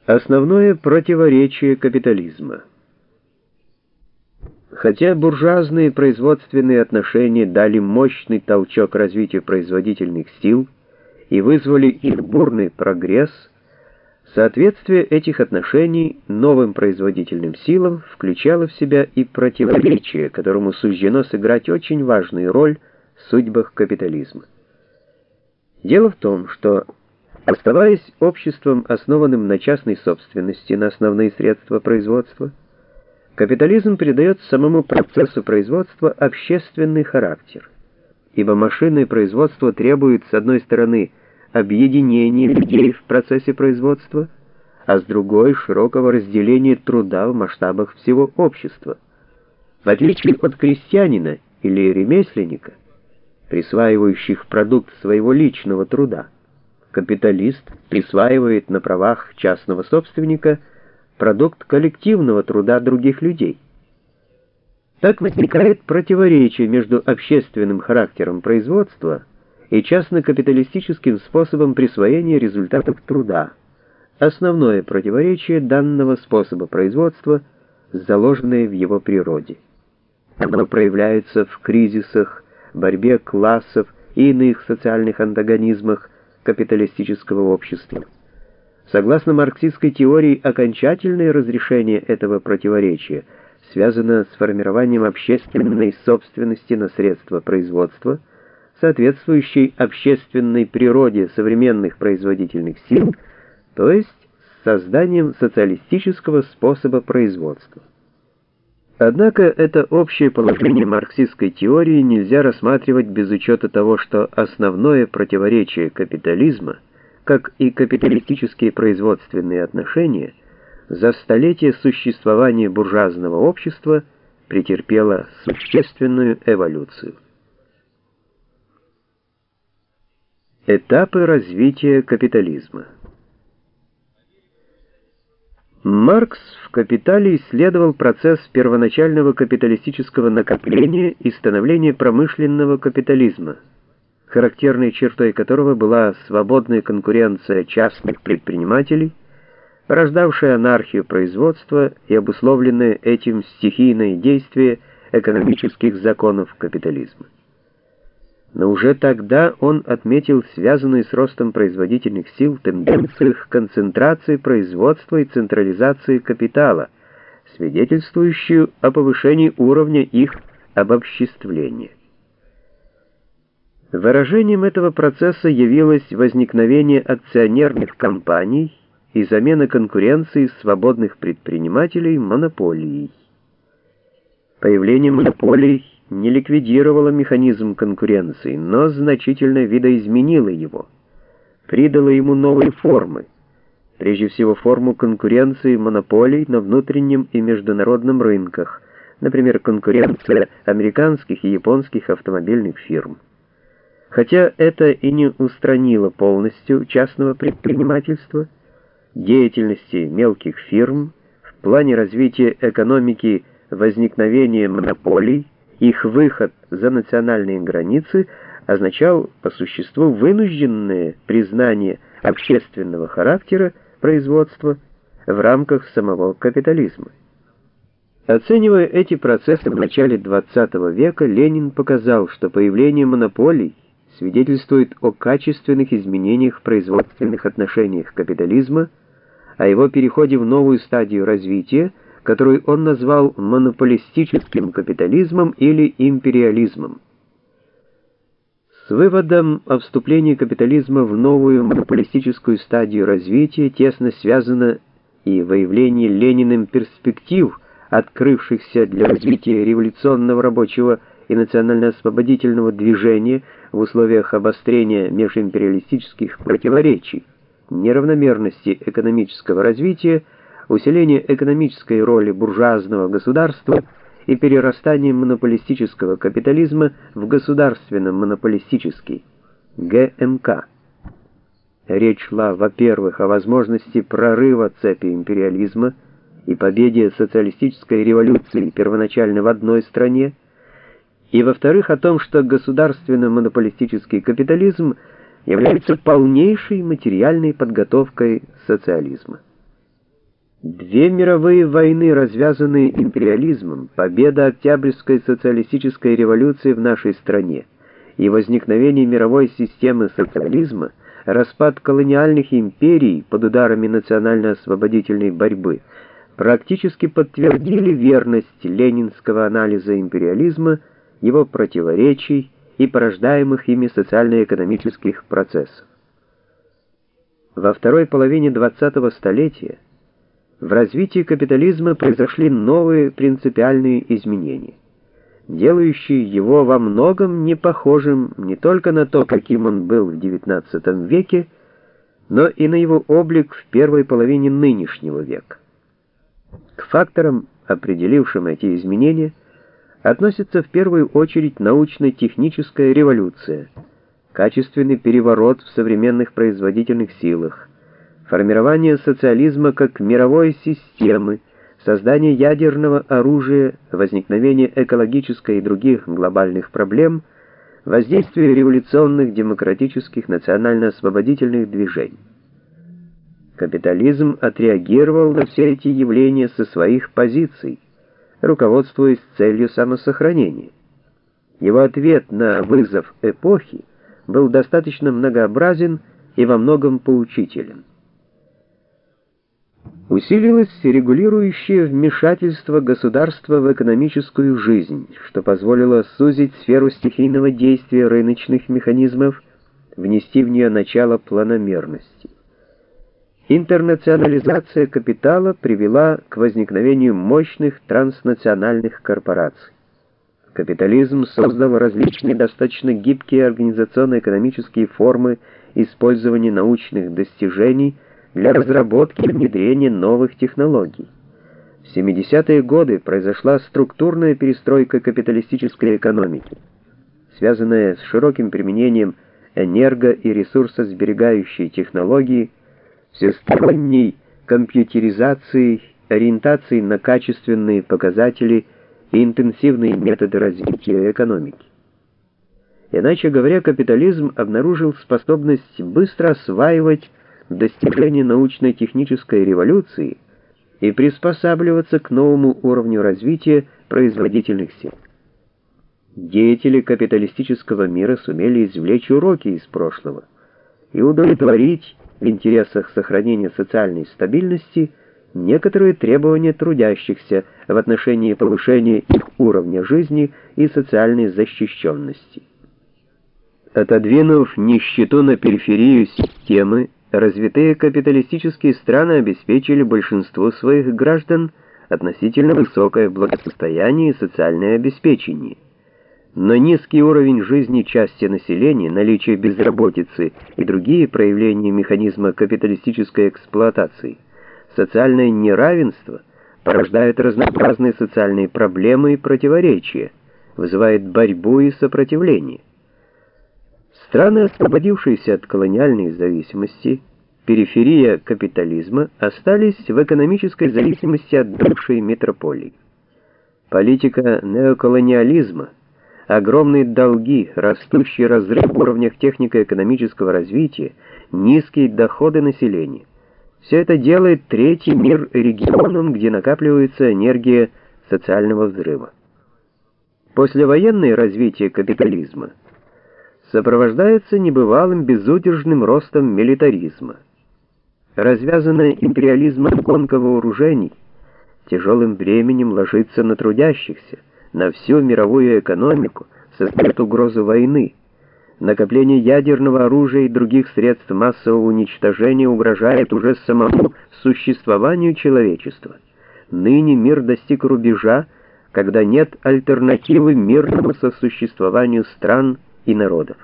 Основное противоречие капитализма. Хотя буржуазные производственные отношения дали мощный толчок развитию производительных сил и вызвали их бурный прогресс, соответствие этих отношений новым производительным силам включало в себя и противоречие, которому суждено сыграть очень важную роль в судьбах капитализма. Дело в том, что, оставаясь обществом, основанным на частной собственности на основные средства производства, капитализм придает самому процессу производства общественный характер, ибо машинное производство требует, с одной стороны, объединения людей в процессе производства, а с другой — широкого разделения труда в масштабах всего общества. В отличие от крестьянина или ремесленника, присваивающих продукт своего личного труда, капиталист присваивает на правах частного собственника продукт коллективного труда других людей. Так возникает противоречие между общественным характером производства и частно-капиталистическим способом присвоения результатов труда. Основное противоречие данного способа производства, заложенное в его природе. Оно проявляется в кризисах, борьбе классов и иных социальных антагонизмах капиталистического общества. Согласно марксистской теории, окончательное разрешение этого противоречия связано с формированием общественной собственности на средства производства, соответствующей общественной природе современных производительных сил, то есть с созданием социалистического способа производства. Однако это общее положение марксистской теории нельзя рассматривать без учета того, что основное противоречие капитализма, как и капиталистические производственные отношения, за столетия существования буржуазного общества претерпело существенную эволюцию. Этапы развития капитализма. Маркс в «Капитале» исследовал процесс первоначального капиталистического накопления и становления промышленного капитализма, характерной чертой которого была свободная конкуренция частных предпринимателей, порождавшая анархию производства и обусловленное этим стихийное действие экономических законов капитализма. Но уже тогда он отметил связанную с ростом производительных сил тенденцию к концентрации производства и централизации капитала, свидетельствующую о повышении уровня их обобществления. Выражением этого процесса явилось возникновение акционерных компаний и замена конкуренции свободных предпринимателей монополией. Появление монополий не ликвидировало механизм конкуренции, но значительно видоизменило его, придало ему новые формы, прежде всего форму конкуренции монополий на внутреннем и международном рынках, например, конкуренция американских и японских автомобильных фирм. Хотя это и не устранило полностью частного предпринимательства, деятельности мелких фирм, в плане развития экономики возникновение монополий, их выход за национальные границы означал по существу вынужденное признание общественного характера производства в рамках самого капитализма. Оценивая эти процессы в начале XX века, Ленин показал, что появление монополий свидетельствует о качественных изменениях в производственных отношениях капитализма, о его переходе в новую стадию развития, которую он назвал монополистическим капитализмом или империализмом. С выводом о вступлении капитализма в новую монополистическую стадию развития тесно связано и выявление Лениным перспектив, открывшихся для развития революционного рабочего и национально-освободительного движения в условиях обострения межимпериалистических противоречий, неравномерности экономического развития, усиление экономической роли буржуазного государства и перерастание монополистического капитализма в государственно-монополистический ГМК. Речь шла, во-первых, о возможности прорыва цепи империализма и победе социалистической революции первоначально в одной стране, и, во-вторых, о том, что государственно-монополистический капитализм является полнейшей материальной подготовкой социализма. Две мировые войны, развязанные империализмом, победа Октябрьской социалистической революции в нашей стране и возникновение мировой системы социализма, распад колониальных империй под ударами национально-освободительной борьбы практически подтвердили верность ленинского анализа империализма, его противоречий и порождаемых ими социально-экономических процессов. Во второй половине 20-го столетия в развитии капитализма произошли новые принципиальные изменения, делающие его во многом не похожим не только на то, каким он был в XIX веке, но и на его облик в первой половине нынешнего века. К факторам, определившим эти изменения, относится в первую очередь научно-техническая революция, качественный переворот в современных производительных силах, формирование социализма как мировой системы, создание ядерного оружия, возникновение экологической и других глобальных проблем, воздействие революционных демократических национально-освободительных движений. Капитализм отреагировал на все эти явления со своих позиций, руководствуясь целью самосохранения. Его ответ на вызов эпохи был достаточно многообразен и во многом поучителен. Усилилось регулирующее вмешательство государства в экономическую жизнь, что позволило сузить сферу стихийного действия рыночных механизмов, внести в нее начало планомерности. Интернационализация капитала привела к возникновению мощных транснациональных корпораций. Капитализм создал различные достаточно гибкие организационно-экономические формы использования научных достижений для разработки и внедрения новых технологий. В 70-е годы произошла структурная перестройка капиталистической экономики, связанная с широким применением энерго- и ресурсосберегающей технологии, всесторонней компьютеризацией, ориентацией на качественные показатели и интенсивные методы развития экономики. Иначе говоря, капитализм обнаружил способность быстро осваивать достижения научно-технической революции и приспосабливаться к новому уровню развития производительных сил. Деятели капиталистического мира сумели извлечь уроки из прошлого и удовлетворить в интересах сохранения социальной стабильности некоторые требования трудящихся в отношении повышения их уровня жизни и социальной защищенности. Отодвинув нищету на периферию системы, развитые капиталистические страны обеспечили большинству своих граждан относительно высокое благосостояние и социальное обеспечение. Но низкий уровень жизни части населения, наличие безработицы и другие проявления механизма капиталистической эксплуатации, социальное неравенство порождают разнообразные социальные проблемы и противоречия, вызывает борьбу и сопротивление. Страны, освободившиеся от колониальной зависимости, периферия капитализма, остались в экономической зависимости от бывшей метрополии. Политика неоколониализма, огромные долги, растущий разрыв в уровнях технико-экономического развития, низкие доходы населения — все это делает третий мир регионом, где накапливается энергия социального взрыва. Послевоенное развитие капитализма сопровождается небывалым безудержным ростом милитаризма. Развязанная империализмом гонка вооружений тяжелым бременем ложится на трудящихся, на всю мировую экономику, создает угрозу войны. Накопление ядерного оружия и других средств массового уничтожения угрожает уже самому существованию человечества. Ныне мир достиг рубежа, когда нет альтернативы мирному сосуществованию стран и народов.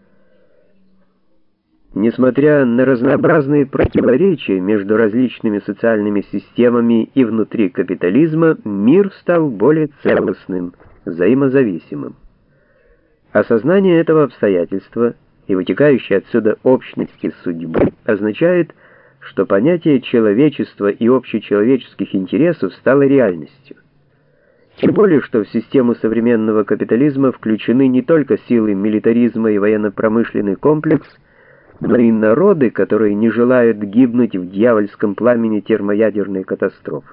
Несмотря на разнообразные противоречия между различными социальными системами и внутри капитализма, мир стал более целостным, взаимозависимым. Осознание этого обстоятельства и вытекающей отсюда общности судьбы означает, что понятие человечества и общечеловеческих интересов стало реальностью. Тем более, что в систему современного капитализма включены не только силы милитаризма и военно-промышленный комплекс, но и народы, которые не желают гибнуть в дьявольском пламени термоядерной катастрофы.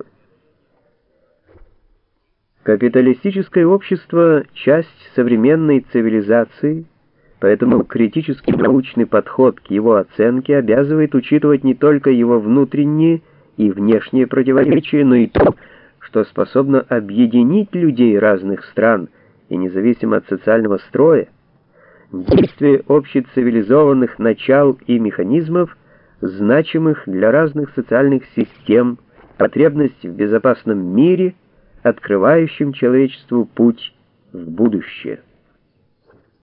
Капиталистическое общество — часть современной цивилизации, поэтому критический научный подход к его оценке обязывает учитывать не только его внутренние и внешние противоречия, но и то, что способно объединить людей разных стран и независимо от социального строя, действие общецивилизованных начал и механизмов, значимых для разных социальных систем, потребность в безопасном мире, открывающем человечеству путь в будущее.